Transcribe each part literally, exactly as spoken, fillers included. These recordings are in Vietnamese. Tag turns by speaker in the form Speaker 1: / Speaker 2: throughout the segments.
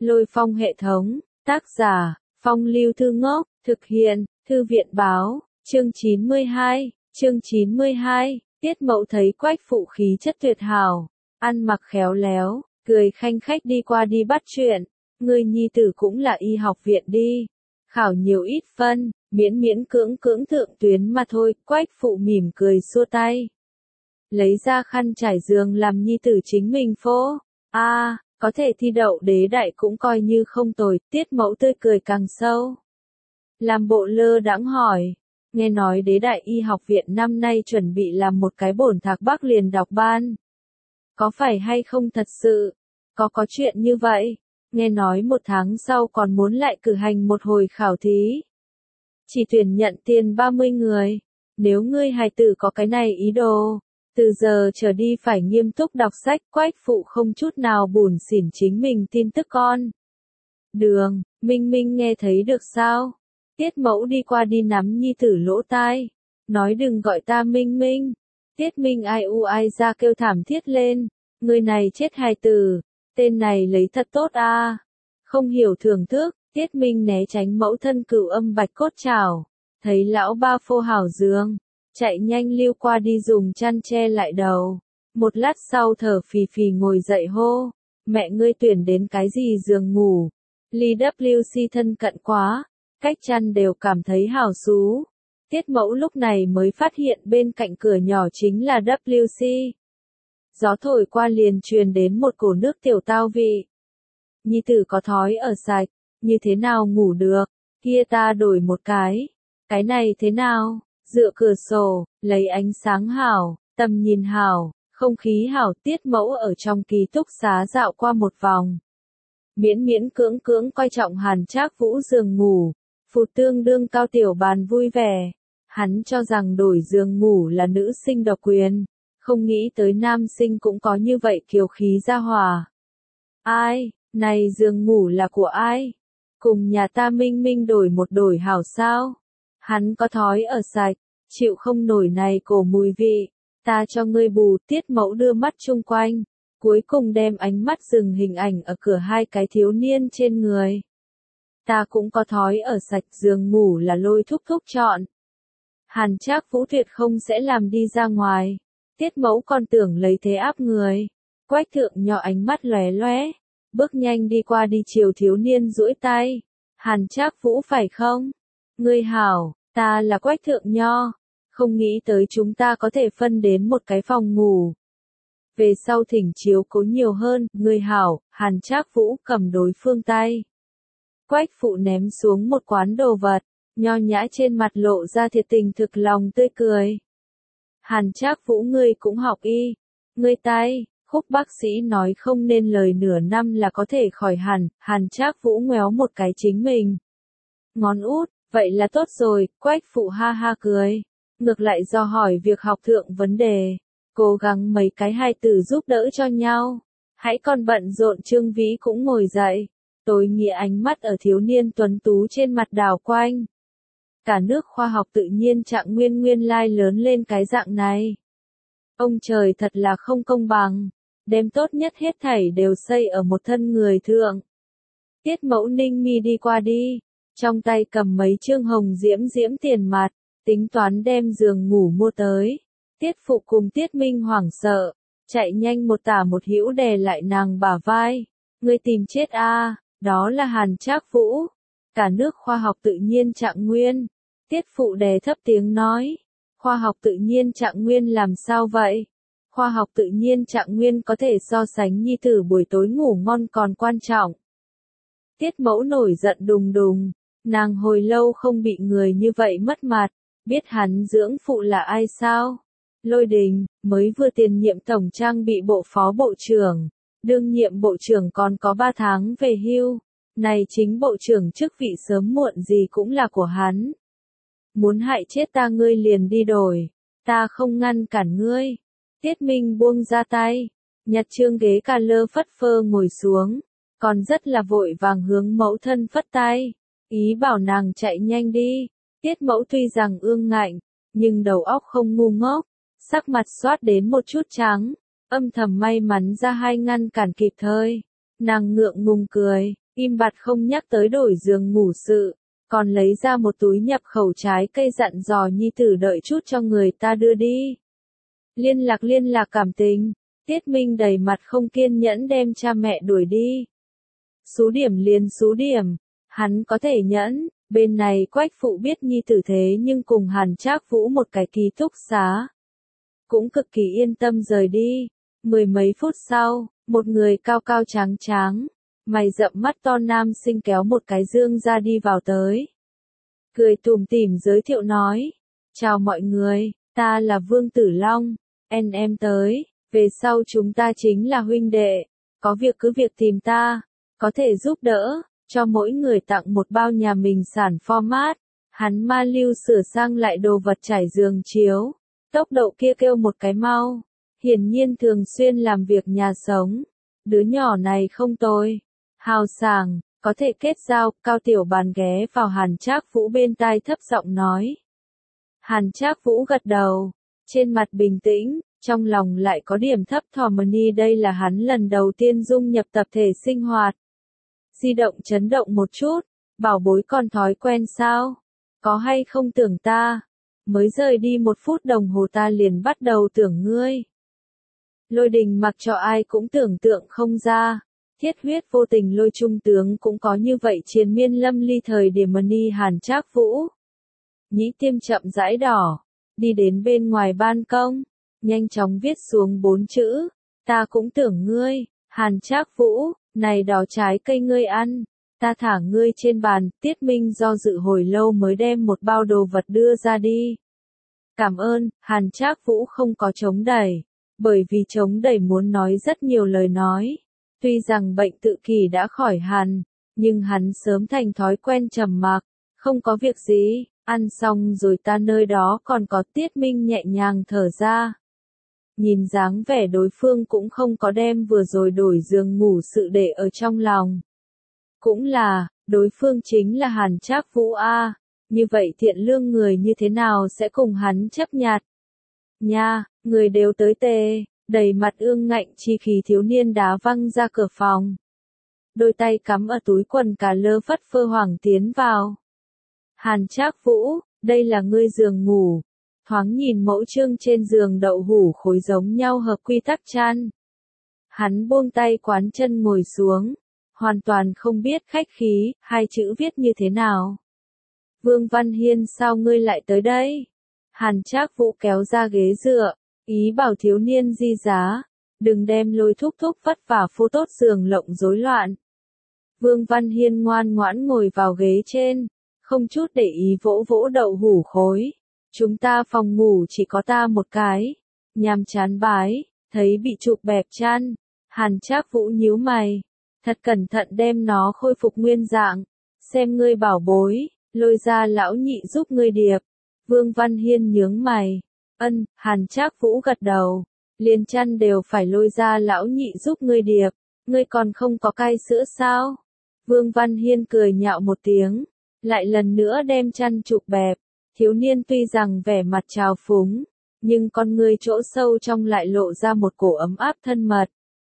Speaker 1: Lôi Phong hệ thống, tác giả, Phong Lưu Thư Ngốc, thực hiện, Thư viện báo, chương chín mươi hai, chương chín mươi hai, Tiết Mẫu thấy Quách Phụ khí chất tuyệt hảo, ăn mặc khéo léo, cười khanh khách đi qua đi bắt chuyện, người nhi tử cũng là y học viện đi, khảo nhiều ít phân, miễn miễn cưỡng cưỡng thượng tuyến mà thôi, Quách Phụ mỉm cười xua tay. Lấy ra khăn trải giường làm nhi tử chính mình phô, a à, có thể thi đậu đế đại cũng coi như không tồi, Tiết Mẫu tươi cười càng sâu. Làm bộ lơ đãng hỏi, nghe nói đế đại y học viện năm nay chuẩn bị làm một cái bổn thạc Bắc liền đọc ban. Có phải hay không thật sự? Có có chuyện như vậy? Nghe nói một tháng sau còn muốn lại cử hành một hồi khảo thí. Chỉ tuyển nhận tiền ba mươi người. Nếu ngươi hài tử có cái này ý đồ, từ giờ trở đi phải nghiêm túc đọc sách. Quách Phụ không chút nào bủn xỉn chính mình tin tức con. Đường, Minh Minh nghe thấy được sao? Tiết Mẫu đi qua đi nắm nhi tử lỗ tai. Nói đừng gọi ta Minh Minh. Tiết Minh ai u ai ra kêu thảm thiết lên. Người này chết hài tử. Tên này lấy thật tốt a à. Không hiểu thưởng thức. Tiết Minh né tránh mẫu thân cửu âm bạch cốt chảo. Thấy lão ba phô hảo giường. Chạy nhanh lưu qua đi dùng chăn che lại đầu. Một lát sau thở phì phì ngồi dậy hô. Mẹ ngươi tuyển đến cái gì giường ngủ. Ly W C thân cận quá. Cách chăn đều cảm thấy hảo xú. Tiết Mẫu lúc này mới phát hiện bên cạnh cửa nhỏ chính là W C. Gió thổi qua liền truyền đến một cổ nước tiểu tao vị. Nhi tử có thói ở sạch, như thế nào ngủ được, kia ta đổi một cái. Cái này thế nào, dựa cửa sổ, lấy ánh sáng hảo, tầm nhìn hảo, không khí hảo. Tiết Mẫu ở trong ký túc xá dạo qua một vòng. Miễn miễn cưỡng cưỡng coi trọng Hàn Trác Vũ giường ngủ, phụ tương đương Cao Tiểu Bàn vui vẻ. Hắn cho rằng đổi giường ngủ là nữ sinh độc quyền, không nghĩ tới nam sinh cũng có như vậy kiều khí gia hòa. Ai, này giường ngủ là của ai? Cùng nhà ta Minh Minh đổi một đổi hảo sao? Hắn có thói ở sạch, chịu không nổi này cổ mùi vị, ta cho ngươi bù. Tiết Mẫu đưa mắt chung quanh, cuối cùng đem ánh mắt dừng hình ảnh ở cửa hai cái thiếu niên trên người. Ta cũng có thói ở sạch, giường ngủ là Lôi thúc thúc chọn. Hàn Trác Vũ tuyệt không sẽ làm đi ra ngoài. Tiết Mẫu còn tưởng lấy thế áp người. Quách Thượng Nho ánh mắt lóe lóe, bước nhanh đi qua đi chiều thiếu niên duỗi tay. Hàn Trác Vũ phải không? Ngươi hảo, ta là Quách Thượng Nho. Không nghĩ tới chúng ta có thể phân đến một cái phòng ngủ. Về sau thỉnh chiếu cố nhiều hơn. Ngươi hảo. Hàn Trác Vũ cầm đối phương tay. Quách Phụ ném xuống một quán đồ vật, nho nhã trên mặt lộ ra thiệt tình thực lòng tươi cười. Hàn Trác Vũ ngươi cũng học y. Ngươi tay, Khúc bác sĩ nói không nên lời nửa năm là có thể khỏi hẳn. Hàn Trác Vũ ngoéo một cái chính mình. Ngón út, vậy là tốt rồi. Quách Phụ ha ha cười. Ngược lại do hỏi việc học thượng vấn đề. Cố gắng mấy cái hài tử giúp đỡ cho nhau. Hãy còn bận rộn. Trương Vĩ cũng ngồi dậy. Tối nghĩa ánh mắt ở thiếu niên tuấn tú trên mặt đảo quanh. Cả nước khoa học tự nhiên Trạng Nguyên nguyên lai lớn lên cái dạng này. Ông trời thật là không công bằng. Đem tốt nhất hết thảy đều xây ở một thân người thượng. Tiết Mẫu ninh mi đi qua đi. Trong tay cầm mấy chương hồng diễm diễm tiền mặt. Tính toán đem giường ngủ mua tới. Tiết Phụ cùng Tiết Minh hoảng sợ. Chạy nhanh một tả một hữu đè lại nàng bả vai. Ngươi tìm chết a à, đó là Hàn Trác Vũ. Cả nước khoa học tự nhiên Trạng Nguyên. Tiết Phụ đè thấp tiếng nói. Khoa học tự nhiên Trạng Nguyên làm sao vậy? Khoa học tự nhiên Trạng Nguyên có thể so sánh nhi tử buổi tối ngủ ngon còn quan trọng. Tiết Mẫu nổi giận đùng đùng. Nàng hồi lâu không bị người như vậy mất mặt. Biết hắn dưỡng phụ là ai sao? Lôi Đình, mới vừa tiền nhiệm tổng trang bị bộ phó bộ trưởng. Đương nhiệm bộ trưởng còn có ba tháng về hưu. Này chính bộ trưởng chức vị sớm muộn gì cũng là của hắn. Muốn hại chết ta ngươi liền đi đổi. Ta không ngăn cản ngươi. Tiết Minh buông ra tay. Nhặt chương ghế cà lơ phất phơ ngồi xuống. Còn rất là vội vàng hướng mẫu thân phất tay. Ý bảo nàng chạy nhanh đi. Tiết Mẫu tuy rằng ương ngạnh. Nhưng đầu óc không ngu ngốc. Sắc mặt xoát đến một chút trắng. Âm thầm may mắn ra hai ngăn cản kịp thời. Nàng ngượng ngùng cười. im bặt không nhắc tới đổi giường ngủ sự, còn lấy ra một túi nhập khẩu trái cây dặn dò nhi tử đợi chút cho người ta đưa đi. Liên lạc liên lạc cảm tình, Tiết Minh đầy mặt không kiên nhẫn đem cha mẹ đuổi đi. Số điểm liền số điểm, hắn có thể nhẫn, bên này Quách phụ biết nhi tử thế nhưng cùng Hàn Trác Vũ một cái ký túc xá. Cũng cực kỳ yên tâm rời đi. Mười mấy phút sau, một người cao cao tráng tráng, mày rậm mắt to nam sinh kéo một cái dương ra đi vào tới. Cười tủm tỉm giới thiệu nói, chào mọi người, ta là Vương Tử Long, en em tới, về sau chúng ta chính là huynh đệ, có việc cứ việc tìm ta, có thể giúp đỡ, cho mỗi người tặng một bao nhà mình sản format. Hắn ma lưu sửa sang lại đồ vật trải giường chiếu, tốc độ kia kêu một cái mau, hiển nhiên thường xuyên làm việc nhà sống. Đứa nhỏ này không tồi, hào sảng, có thể kết giao. Cao Tiểu Bàn ghé vào Hàn Trác Vũ bên tai thấp giọng nói. Hàn Trác Vũ gật đầu, trên mặt bình tĩnh, trong lòng lại có điểm thấp thỏm. Đây là hắn lần đầu tiên dung nhập tập thể sinh hoạt. Di động chấn động một chút, bảo bối còn thói quen sao? Có hay không tưởng ta? Mới rời đi một phút đồng hồ ta liền bắt đầu tưởng ngươi. Lôi Đình mặc cho ai cũng tưởng tượng không ra. Thiết huyết vô tình Lôi trung tướng cũng có như vậy triền miên lâm ly thời điểm. Ni Hàn Trác Vũ. Nhĩ tiêm chậm rãi đỏ, đi đến bên ngoài ban công, nhanh chóng viết xuống bốn chữ. Ta cũng tưởng ngươi, Hàn Trác Vũ, này đó trái cây ngươi ăn. Ta thả ngươi trên bàn. Tiết Minh do dự hồi lâu mới đem một bao đồ vật đưa ra đi. Cảm ơn. Hàn Trác Vũ không có chống đẩy, bởi vì chống đẩy muốn nói rất nhiều lời nói. Tuy rằng bệnh tự kỷ đã khỏi hẳn, nhưng hắn sớm thành thói quen trầm mặc, không có việc gì, ăn xong rồi ta nơi đó còn có. Tiết Minh nhẹ nhàng thở ra. Nhìn dáng vẻ đối phương cũng không có đem vừa rồi đổi giường ngủ sự để ở trong lòng. Cũng là, đối phương chính là Hàn Trác Vũ a, như vậy thiện lương người như thế nào sẽ cùng hắn chấp nhặt. Nha, người đều tới tề, đầy mặt ương ngạnh chi khí thiếu niên đá văng ra cửa phòng. Đôi tay cắm ở túi quần cà lơ phất phơ hoảng tiến vào. Hàn Trác Vũ, đây là ngươi giường ngủ. Thoáng nhìn mẫu trương trên giường đậu hủ khối giống nhau hợp quy tắc chăn. Hắn buông tay quán chân ngồi xuống. Hoàn toàn không biết khách khí, hai chữ viết như thế nào. Vương Văn Hiên sao ngươi lại tới đây? Hàn Trác Vũ kéo ra ghế dựa, ý bảo thiếu niên di giá, đừng đem Lôi thúc thúc vất vả phô tốt giường lộng rối loạn. Vương Văn Hiên ngoan ngoãn ngồi vào ghế trên, không chút để ý vỗ vỗ đậu hủ khối. Chúng ta phòng ngủ chỉ có ta một cái. Nhàm chán bái, thấy bị chụp bẹp chăn. Hàn Trác Vũ nhíu mày. Thật cẩn thận đem nó khôi phục nguyên dạng. Xem ngươi bảo bối, Lôi ra lão nhị giúp ngươi điệp. Vương Văn Hiên nhướng mày. Ân. Hàn Trác Vũ gật đầu. Liền chăn đều phải Lôi ra lão nhị giúp ngươi điệp. Ngươi còn không có cai sữa sao? Vương Văn Hiên cười nhạo một tiếng. Lại lần nữa đem chăn chụp bẹp. Thiếu niên tuy rằng vẻ mặt trào phúng, nhưng con ngươi chỗ sâu trong lại lộ ra một cổ ấm áp thân mật.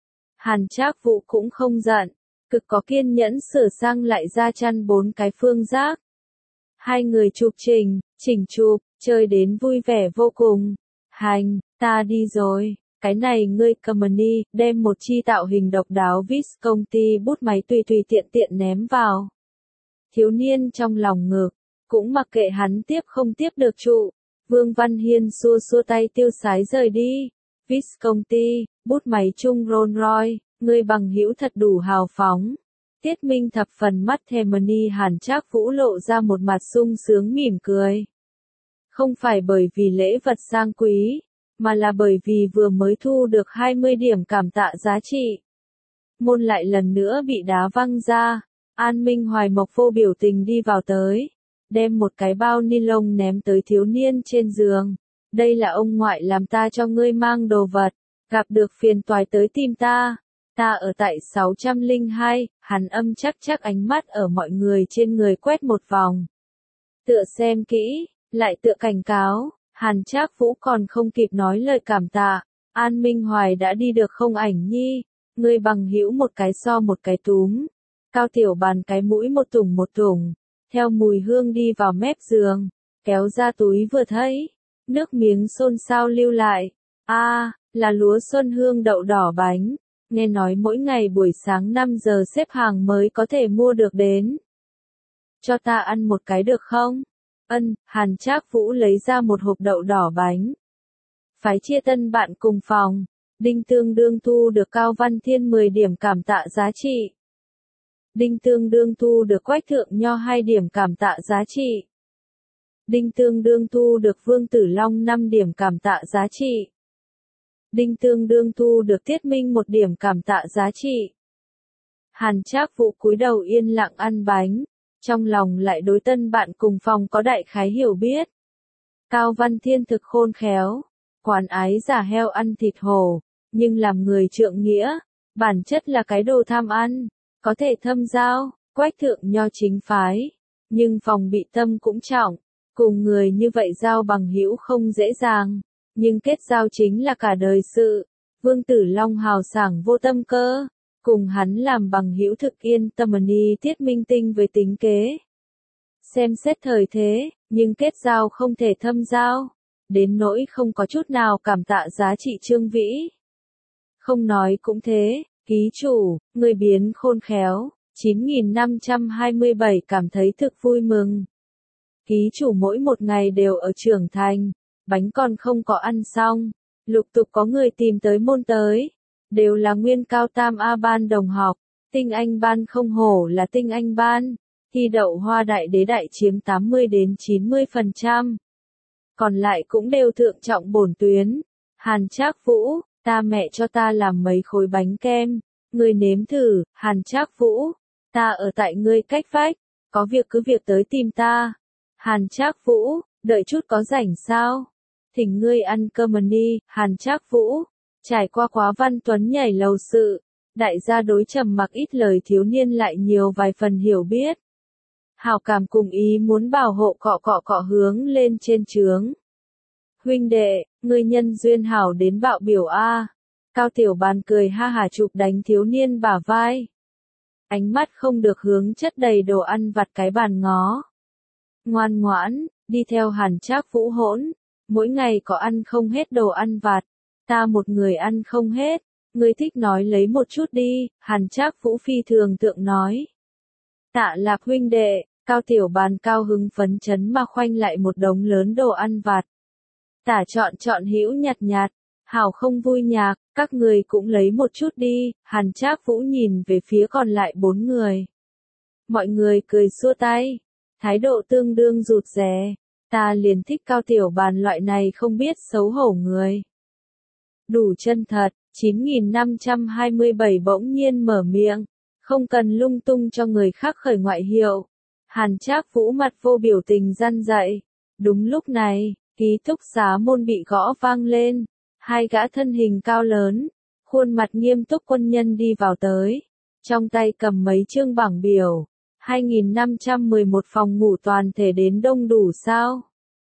Speaker 1: Hàn Trác Vũ cũng không giận, cực có kiên nhẫn sửa sang lại ra chăn bốn cái phương giác. Hai người chụp trình, chỉnh chụp, chơi đến vui vẻ vô cùng. Hành, ta đi rồi, cái này ngươi cầm đi, đem một chi tạo hình độc đáo Visconti bút máy tùy tùy tiện tiện ném vào. Thiếu niên trong lòng ngực, cũng mặc kệ hắn tiếp không tiếp được trụ. Vương Văn Hiên xua xua tay tiêu sái rời đi. Visconti, bút máy chung Rolls Royce, người bằng hữu thật đủ hào phóng. Tiết Minh thập phần mắt thèm. Ni Hàn Trác Vũ lộ ra một mặt sung sướng mỉm cười. Không phải bởi vì lễ vật sang quý, mà là bởi vì vừa mới thu được hai mươi điểm cảm tạ giá trị. Môn lại lần nữa bị đá văng ra. An Minh Hoài Mộc vô biểu tình đi vào tới, đem một cái bao ni lông ném tới thiếu niên trên giường. Đây là ông ngoại làm ta cho ngươi mang đồ vật, gặp được phiền toái tới tìm ta. Ta ở tại sáu trăm lẻ hai, hắn âm chắc chắc ánh mắt ở mọi người trên người quét một vòng. Tựa xem kỹ, lại tựa cảnh cáo, Hàn Trác Vũ còn không kịp nói lời cảm tạ. An Minh Hoài đã đi được không ảnh nhi, ngươi bằng hữu một cái so một cái túm. Cao Tiểu Bàn cái mũi một tủng một tủng, theo mùi hương đi vào mép giường, kéo ra túi vừa thấy, nước miếng xôn xao lưu lại. A, à, là lúa xuân hương đậu đỏ bánh, nghe nói mỗi ngày buổi sáng năm giờ xếp hàng mới có thể mua được đến. Cho ta ăn một cái được không? Ân, Hàn Trác Vũ lấy ra một hộp đậu đỏ bánh. Phái chia tân bạn cùng phòng, Đinh Tương Đương thu được Cao Văn Thiên mười điểm cảm tạ giá trị. Đinh Tương Đương thu được Quách Thượng Nho hai điểm cảm tạ giá trị. Đinh Tương Đương thu được Vương Tử Long năm điểm cảm tạ giá trị. Đinh Tương Đương thu được Tiết Minh một điểm cảm tạ giá trị. Hàn Trác Vũ cúi đầu yên lặng ăn bánh, trong lòng lại đối tân bạn cùng phòng có đại khái hiểu biết. Cao Văn Thiên thực khôn khéo, quán ái giả heo ăn thịt hổ, nhưng làm người trượng nghĩa, bản chất là cái đồ tham ăn, có thể thâm giao, Quách Thượng Nho chính phái, nhưng phòng bị tâm cũng trọng, cùng người như vậy giao bằng hữu không dễ dàng, nhưng kết giao chính là cả đời sự. Vương Tử Long hào sảng vô tâm cơ, cùng hắn làm bằng hữu thực yên tâm ni Tiết Minh tinh với tính kế. Xem xét thời thế, nhưng kết giao không thể thâm giao, đến nỗi không có chút nào cảm tạ giá trị Trương Vĩ. Không nói cũng thế, ký chủ, người biến khôn khéo, chín nghìn năm trăm hai mươi bảy cảm thấy thực vui mừng. Ký chủ mỗi một ngày đều ở trưởng thành, bánh còn không có ăn xong, lục tục có người tìm tới môn tới, đều là nguyên cao tam A ban đồng học, tinh anh ban không hổ là tinh anh ban, thi đậu Hoa Đại Đế Đại chiếm tám mươi đến chín mươi phần trăm. Còn lại cũng đều thượng trọng bổn tuyến. Hàn Trác Vũ, ta mẹ cho ta làm mấy khối bánh kem, ngươi nếm thử. Hàn Trác Vũ, ta ở tại ngươi cách vách, có việc cứ việc tới tìm ta. Hàn Trác Vũ, đợi chút có rảnh sao? Thỉnh ngươi ăn cơm đi. Hàn Trác Vũ, trải qua quá Văn Tuấn nhảy lầu sự, đại gia đối trầm mặc ít lời thiếu niên lại nhiều vài phần hiểu biết. Hảo cảm cùng ý muốn bảo hộ cọ cọ cọ hướng lên trên trướng. Huynh đệ, ngươi nhân duyên hảo đến bạo biểu a. Cao Tiểu Bàn cười ha hả chụp đánh thiếu niên bả vai. Ánh mắt không được hướng chất đầy đồ ăn vặt cái bàn ngó. Ngoan ngoãn, đi theo Hàn Trác Vũ hỗn, mỗi ngày có ăn không hết đồ ăn vặt, ta một người ăn không hết, ngươi thích nói lấy một chút đi. Hàn Trác Vũ phi thường tượng nói. Tạ Lạc huynh đệ. Cao Tiểu Bàn cao hứng phấn chấn mà khoanh lại một đống lớn đồ ăn vặt. Tả chọn chọn hữu nhặt nhặt, hảo không vui nhạc, các người cũng lấy một chút đi. Hàn Trác Vũ nhìn về phía còn lại bốn người. Mọi người cười xua tay, thái độ tương đương rụt rè, ta liền thích Cao Tiểu Bàn loại này không biết xấu hổ người. Đủ chân thật, chín nghìn năm trăm hai mươi bảy bỗng nhiên mở miệng, không cần lung tung cho người khác khởi ngoại hiệu. Hàn Trác Vũ mặt vô biểu tình răn dạy. Đúng lúc này, ký túc xá môn bị gõ vang lên, hai gã thân hình cao lớn, khuôn mặt nghiêm túc quân nhân đi vào tới, trong tay cầm mấy chương bảng biểu. hai nghìn năm trăm mười một phòng ngủ toàn thể đến đông đủ sao?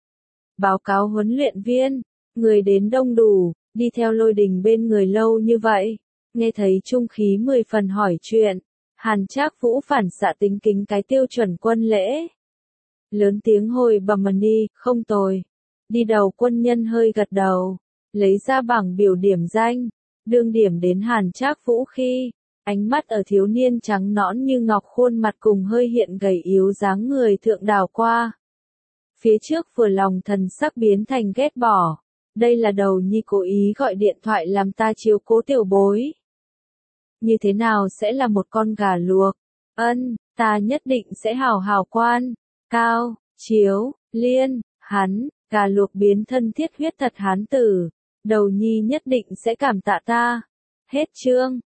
Speaker 1: Báo cáo huấn luyện viên, người đến đông đủ, đi theo Lôi Đình bên người lâu như vậy, nghe thấy trung khí mười phần hỏi chuyện. Hàn Trác Vũ phản xạ tính kính cái tiêu chuẩn quân lễ. Lớn tiếng hồi bẩm đi, không tồi. Đi đầu quân nhân hơi gật đầu, lấy ra bảng biểu điểm danh, đương điểm đến Hàn Trác Vũ khi, ánh mắt ở thiếu niên trắng nõn như ngọc khuôn mặt cùng hơi hiện gầy yếu dáng người thượng đảo qua. Phía trước vừa lòng thần sắc biến thành ghét bỏ, đây là đầu nhi cố ý gọi điện thoại làm ta chiếu cố tiểu bối. Như thế nào sẽ là một con gà luộc? Ân, ta nhất định sẽ hào hào quan. Cao, chiếu, liên, hắn, gà luộc biến thân thiết huyết thật hán tử. Đầu nhi nhất định sẽ cảm tạ ta. Hết chương.